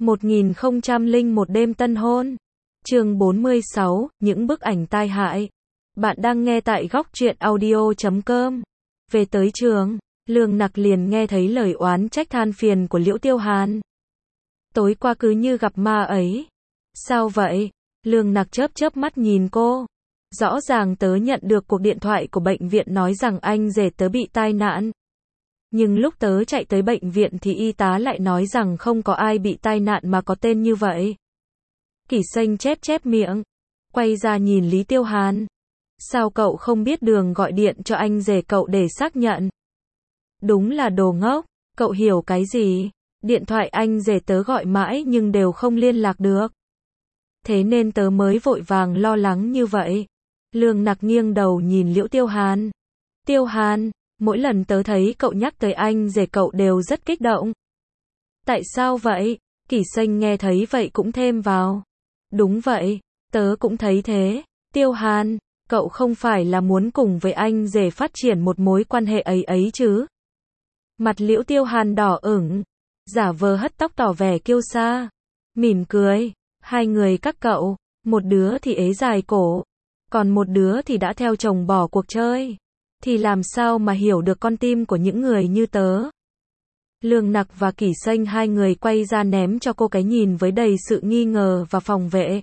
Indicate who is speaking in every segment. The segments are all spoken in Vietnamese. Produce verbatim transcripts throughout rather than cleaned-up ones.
Speaker 1: một nghìn không trăm lẻ một đêm tân hôn. Chương bốn mươi sáu, những bức ảnh tai hại. Bạn đang nghe tại góc truyện audio chấm com. Về tới trường, Lương Nặc liền nghe thấy lời oán trách than phiền của Liễu Tiêu Hàn. Tối qua cứ như gặp ma ấy. Sao vậy? Lương Nặc chớp chớp mắt nhìn cô. Rõ ràng tớ nhận được cuộc điện thoại của bệnh viện nói rằng anh rể tớ bị tai nạn. Nhưng lúc tớ chạy tới bệnh viện thì y tá lại nói rằng không có ai bị tai nạn mà có tên như vậy. Kỷ Xanh chép chép miệng, quay ra nhìn Lý Tiêu Hàn. Sao cậu không biết đường gọi điện cho anh rể cậu để xác nhận? Đúng là đồ ngốc, cậu hiểu cái gì? Điện thoại anh rể tớ gọi mãi nhưng đều không liên lạc được. Thế nên tớ mới vội vàng lo lắng như vậy. Lương Nặc nghiêng đầu nhìn Liễu Tiêu Hàn. Tiêu Hàn, mỗi lần tớ thấy cậu nhắc tới anh rể cậu đều rất kích động. Tại sao vậy? Kỷ Xanh nghe thấy vậy cũng thêm vào. Đúng vậy, tớ cũng thấy thế. Tiêu Hàn, cậu không phải là muốn cùng với anh rể phát triển một mối quan hệ ấy ấy chứ? Mặt Liễu Tiêu Hàn đỏ ửng, giả vờ hất tóc tỏ vẻ kiêu sa, mỉm cười. Hai người các cậu, một đứa thì ế dài cổ, còn một đứa thì đã theo chồng bỏ cuộc chơi. Thì làm sao mà hiểu được con tim của những người như tớ? Lương Nặc và Kỷ Xanh hai người quay ra ném cho cô cái nhìn với đầy sự nghi ngờ và phòng vệ.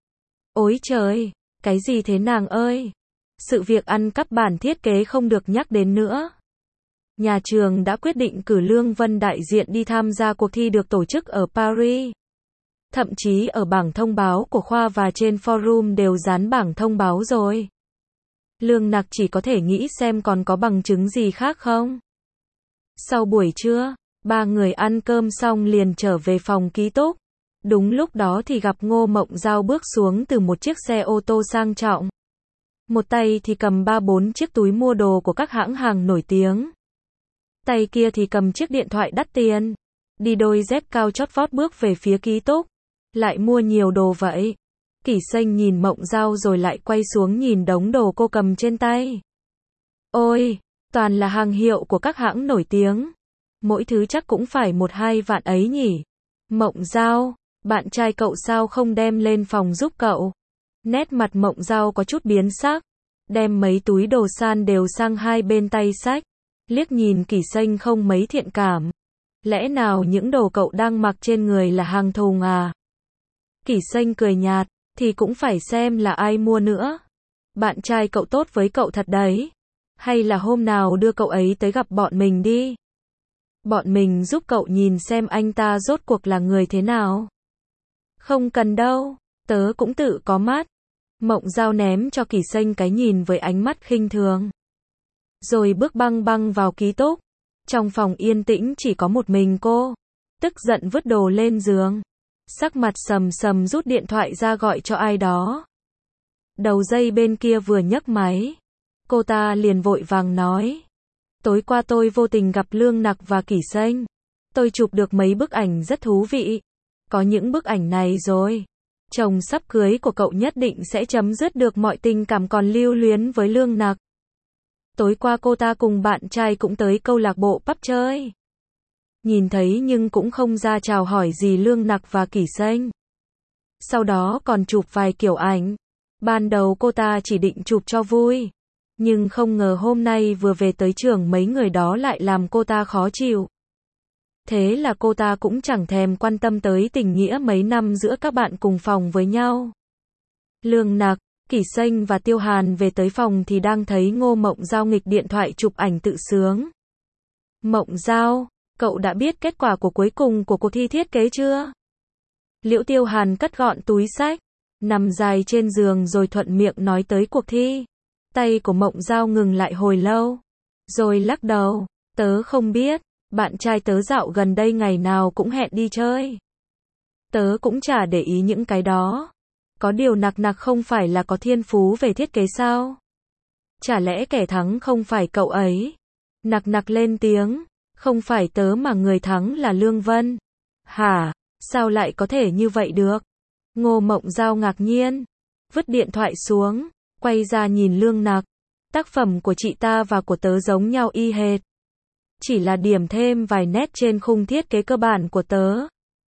Speaker 1: Ôi trời, cái gì thế nàng ơi? Sự việc ăn cắp bản thiết kế không được nhắc đến nữa. Nhà trường đã quyết định cử Lương Vân đại diện đi tham gia cuộc thi được tổ chức ở Paris. Thậm chí ở bảng thông báo của khoa và trên forum đều dán bảng thông báo rồi. Lương Nặc chỉ có thể nghĩ xem còn có bằng chứng gì khác không. Sau buổi trưa, ba người ăn cơm xong liền trở về phòng ký túc. Đúng lúc đó thì gặp Ngô Mộng Giao bước xuống từ một chiếc xe ô tô sang trọng. Một tay thì cầm ba bốn chiếc túi mua đồ của các hãng hàng nổi tiếng. Tay kia thì cầm chiếc điện thoại đắt tiền. Đi đôi dép cao chót vót bước về phía ký túc. Lại mua nhiều đồ vậy. Kỷ Xanh nhìn Mộng Giao rồi lại quay xuống nhìn đống đồ cô cầm trên tay. Ôi, toàn là hàng hiệu của các hãng nổi tiếng. Mỗi thứ chắc cũng phải một hai vạn ấy nhỉ. Mộng Giao, bạn trai cậu sao không đem lên phòng giúp cậu? Nét mặt Mộng Giao có chút biến sắc. Đem mấy túi đồ san đều sang hai bên tay xách. Liếc nhìn Kỷ Xanh không mấy thiện cảm. Lẽ nào những đồ cậu đang mặc trên người là hàng thùng à? Kỷ Xanh cười nhạt, thì cũng phải xem là ai mua nữa. Bạn trai cậu tốt với cậu thật đấy. Hay là hôm nào đưa cậu ấy tới gặp bọn mình đi. Bọn mình giúp cậu nhìn xem anh ta rốt cuộc là người thế nào. Không cần đâu, tớ cũng tự có mắt. Mộng Giao ném cho Kỷ Xanh cái nhìn với ánh mắt khinh thường. Rồi bước băng băng vào ký túc. Trong phòng yên tĩnh chỉ có một mình cô. Tức giận vứt đồ lên giường. Sắc mặt sầm sầm rút điện thoại ra gọi cho ai đó. Đầu dây bên kia vừa nhấc máy. Cô ta liền vội vàng nói. Tối qua tôi vô tình gặp Lương Nặc và Kỷ Xanh. Tôi chụp được mấy bức ảnh rất thú vị. Có những bức ảnh này rồi. Chồng sắp cưới của cậu nhất định sẽ chấm dứt được mọi tình cảm còn lưu luyến với Lương Nặc. Tối qua cô ta cùng bạn trai cũng tới câu lạc bộ pub chơi. Nhìn thấy nhưng cũng không ra chào hỏi gì Lương Nặc và Kỷ Xanh. Sau đó còn chụp vài kiểu ảnh. Ban đầu cô ta chỉ định chụp cho vui. Nhưng không ngờ hôm nay vừa về tới trường mấy người đó lại làm cô ta khó chịu. Thế là cô ta cũng chẳng thèm quan tâm tới tình nghĩa mấy năm giữa các bạn cùng phòng với nhau. Lương Nặc, Kỷ Xanh và Tiêu Hàn về tới phòng thì đang thấy Ngô Mộng Giao nghịch điện thoại chụp ảnh tự sướng. Mộng Giao, cậu đã biết kết quả của cuối cùng của cuộc thi thiết kế chưa? Liễu Tiêu Hàn cất gọn túi xách, nằm dài trên giường rồi thuận miệng nói tới cuộc thi. Tay của Mộng Giao ngừng lại hồi lâu, rồi lắc đầu, tớ không biết, bạn trai tớ dạo gần đây ngày nào cũng hẹn đi chơi. Tớ cũng chả để ý những cái đó. Có điều Nặc Nặc không phải là có thiên phú về thiết kế sao? Chả lẽ kẻ thắng không phải cậu ấy? Nặc Nặc lên tiếng, không phải tớ mà người thắng là Lương Vân. Hả? Sao lại có thể như vậy được? Ngô Mộng Giao ngạc nhiên, vứt điện thoại xuống, quay ra nhìn Lương Nặc. Tác phẩm của chị ta và của tớ giống nhau y hệt. Chỉ là điểm thêm vài nét trên khung thiết kế cơ bản của tớ.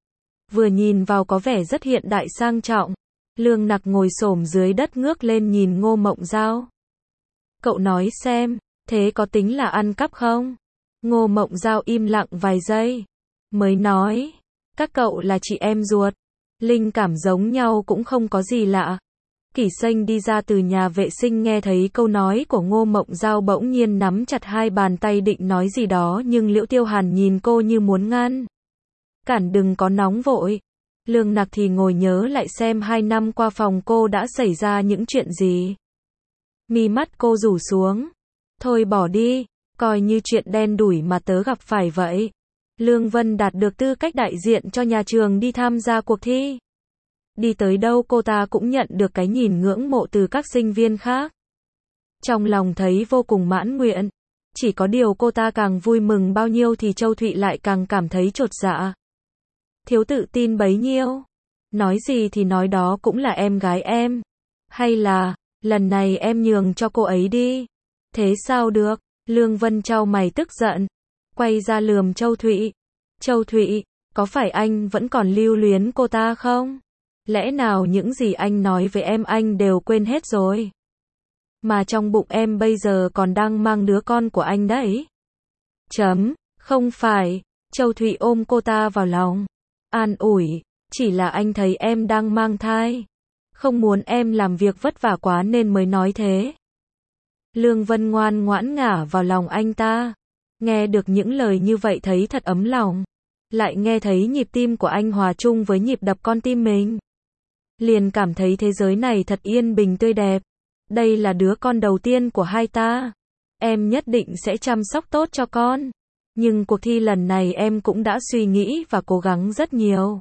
Speaker 1: vừa nhìn vào có vẻ rất hiện đại sang trọng. Lương Nặc ngồi xổm dưới đất ngước lên nhìn Ngô Mộng Giao. Cậu nói xem, thế có tính là ăn cắp không? Ngô Mộng Giao im lặng vài giây, mới nói, các cậu là chị em ruột, linh cảm giống nhau cũng không có gì lạ. Kỷ Xanh đi ra từ nhà vệ sinh nghe thấy câu nói của Ngô Mộng Giao bỗng nhiên nắm chặt hai bàn tay định nói gì đó nhưng Liễu Tiêu Hàn nhìn cô như muốn ngăn. Cản đừng có nóng vội. Lương Nặc thì ngồi nhớ lại xem hai năm qua phòng cô đã xảy ra những chuyện gì. Mi mắt cô rủ xuống. Thôi bỏ đi, coi như chuyện đen đủi mà tớ gặp phải vậy. Lương Vân đạt được tư cách đại diện cho nhà trường đi tham gia cuộc thi. Đi tới đâu cô ta cũng nhận được cái nhìn ngưỡng mộ từ các sinh viên khác. Trong lòng thấy vô cùng mãn nguyện. Chỉ có điều cô ta càng vui mừng bao nhiêu thì Châu Thụy lại càng cảm thấy chột dạ. Thiếu tự tin bấy nhiêu. Nói gì thì nói đó cũng là em gái em. Hay là, lần này em nhường cho cô ấy đi. Thế sao được? Lương Vân chau mày tức giận. Quay ra lườm Châu Thụy. Châu Thụy, có phải anh vẫn còn lưu luyến cô ta không? Lẽ nào những gì anh nói với em anh đều quên hết rồi? Mà trong bụng em bây giờ còn đang mang đứa con của anh đấy. Chấm, không phải. Châu Thụy ôm cô ta vào lòng. An ủi, chỉ là anh thấy em đang mang thai. Không muốn em làm việc vất vả quá nên mới nói thế. Lương Vân ngoan ngoãn ngả vào lòng anh ta. Nghe được những lời như vậy thấy thật ấm lòng. Lại nghe thấy nhịp tim của anh hòa chung với nhịp đập con tim mình. Liền cảm thấy thế giới này thật yên bình tươi đẹp. Đây là đứa con đầu tiên của hai ta. Em nhất định sẽ chăm sóc tốt cho con. Nhưng cuộc thi lần này em cũng đã suy nghĩ và cố gắng rất nhiều.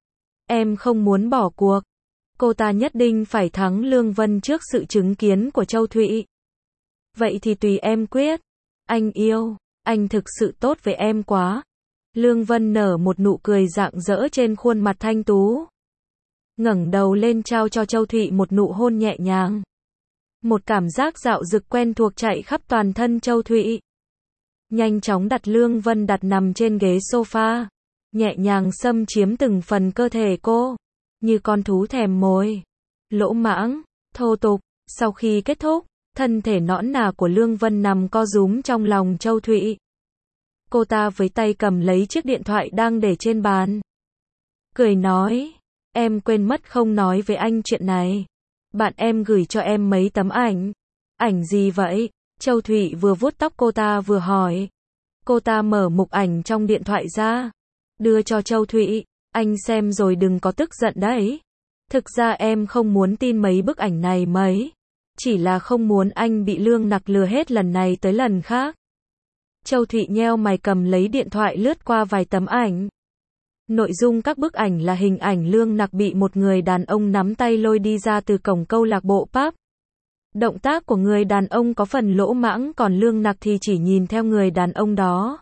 Speaker 1: Em không muốn bỏ cuộc. Cô ta nhất định phải thắng Lương Vân trước sự chứng kiến của Châu Thụy. Vậy thì tùy em quyết. Anh yêu, anh thực sự tốt với em quá. Lương Vân nở một nụ cười rạng rỡ trên khuôn mặt thanh tú. Ngẩng đầu lên trao cho Châu Thụy một nụ hôn nhẹ nhàng. Một cảm giác dạo dực quen thuộc chạy khắp toàn thân Châu Thụy. Nhanh chóng đặt Lương Vân đặt nằm trên ghế sofa. Nhẹ nhàng xâm chiếm từng phần cơ thể cô. Như con thú thèm mồi. Lỗ mãng, thô tục. Sau khi kết thúc, thân thể nõn nà của Lương Vân nằm co rúm trong lòng Châu Thụy. Cô ta với tay cầm lấy chiếc điện thoại đang để trên bàn. Cười nói, em quên mất không nói với anh chuyện này. Bạn em gửi cho em mấy tấm ảnh. Ảnh gì vậy? Châu Thụy vừa vuốt tóc cô ta vừa hỏi. Cô ta mở mục ảnh trong điện thoại ra. Đưa cho Châu Thụy. Anh xem rồi đừng có tức giận đấy. Thực ra em không muốn tin mấy bức ảnh này mấy. Chỉ là không muốn anh bị Lương Nặc lừa hết lần này tới lần khác. Châu Thụy nheo mày cầm lấy điện thoại lướt qua vài tấm ảnh. Nội dung các bức ảnh là hình ảnh Lương Nặc bị một người đàn ông nắm tay lôi đi ra từ cổng câu lạc bộ pub. Động tác của người đàn ông có phần lỗ mãng còn Lương Nặc thì chỉ nhìn theo người đàn ông đó.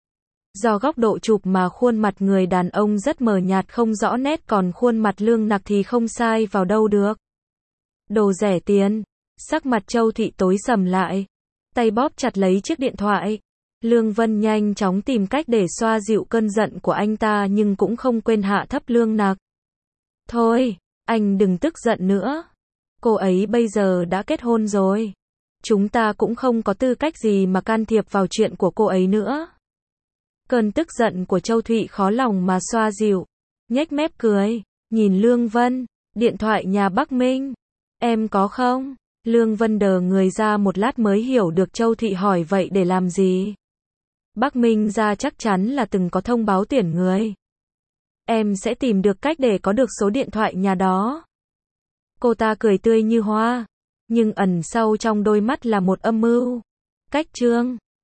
Speaker 1: Do góc độ chụp mà khuôn mặt người đàn ông rất mờ nhạt không rõ nét còn khuôn mặt Lương Nặc thì không sai vào đâu được. Đồ rẻ tiền. Sắc mặt Châu Thụy tối sầm lại. Tay bóp chặt lấy chiếc điện thoại. Lương Vân nhanh chóng tìm cách để xoa dịu cơn giận của anh ta nhưng cũng không quên hạ thấp Lương Nặc. Thôi, anh đừng tức giận nữa. Cô ấy bây giờ đã kết hôn rồi. Chúng ta cũng không có tư cách gì mà can thiệp vào chuyện của cô ấy nữa. Cơn tức giận của Châu Thụy khó lòng mà xoa dịu. Nhếch mép cười. Nhìn Lương Vân. Điện thoại nhà Bắc Minh. Em có không? Lương Vân đờ người ra một lát mới hiểu được Châu Thụy hỏi vậy để làm gì. Bắc Minh ra chắc chắn là từng có thông báo tuyển người. Em sẽ tìm được cách để có được số điện thoại nhà đó. Cô ta cười tươi như hoa. Nhưng ẩn sâu trong đôi mắt là một âm mưu. Cách chương